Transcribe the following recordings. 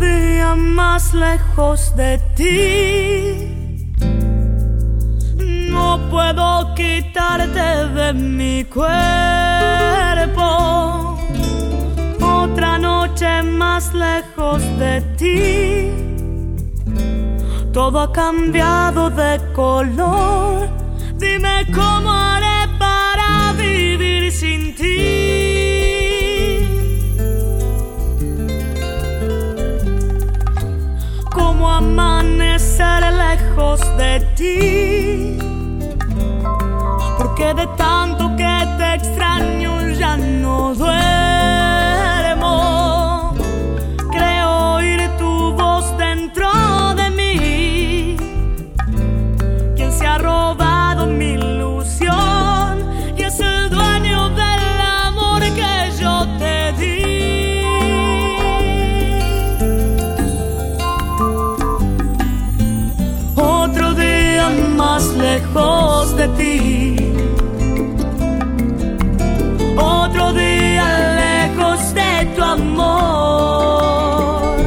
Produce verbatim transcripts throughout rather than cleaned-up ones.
día más lejos de ti. No puedo quitarte de mi cuerpo. Otra noche más lejos de ti. Todo ha cambiado de color. Dime cómo haré para vivir sin ti. Cómo amanecer lejos de ti. Porque de tanto que te extraño ya no duermo. Creo oír tu voz dentro de mí. Quien se ha robado mi ilusión y es el dueño del amor que yo te di. Otro día más lejos de ti. Otro día lejos de tu amor.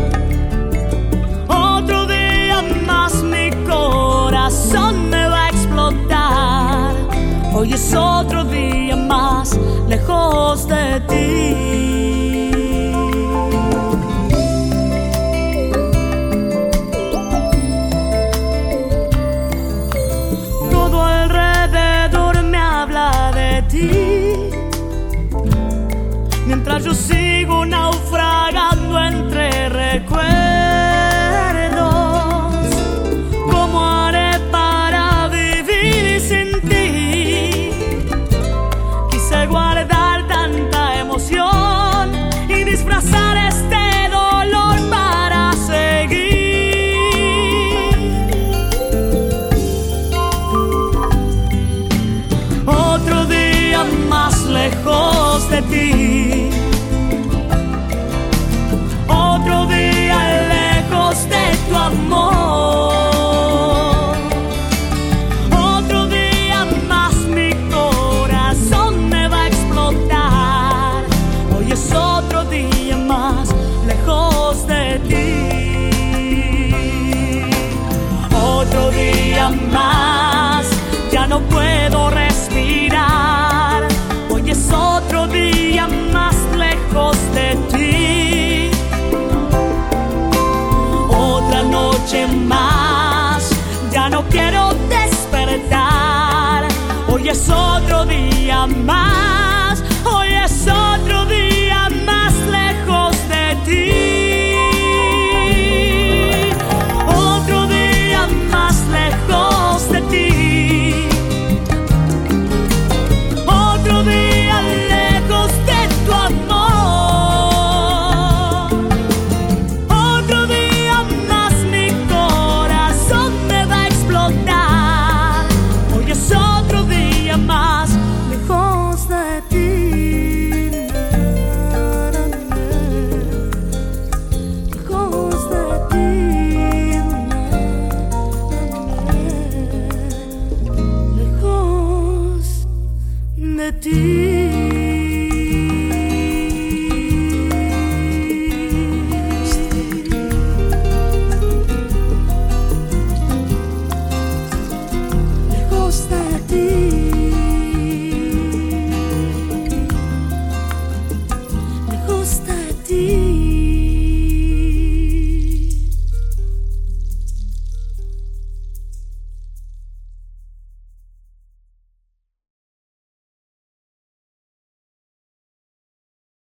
Otro día más mi corazón me va a explotar. Hoy es otro día más lejos de ti. Todo alrededor me habla de ti. Mientras yo sigo naufragando entre recuerdos, ¿cómo haré para vivir sin ti? Quise guardar tanta emoción y disfrazar este dolor para seguir. Otro día más lejos de ti. Otro día lejos de tu amor. Otro día más mi corazón me va a explotar. Hoy es otro día más lejos de ti. Otro día más, ya no puedo respirar. Hoy es otro día más lejos de ti. Otra noche más, ya no quiero despertar. Hoy es otro día más. Hoy es otro día más lejos de ti. Otro día más lejos de ti. Otro día lejos de tu amor. Otro día más mi corazón me va a explotar. Hoy es otro día más lejos de ti. Lejos de ti. Lejos de ti.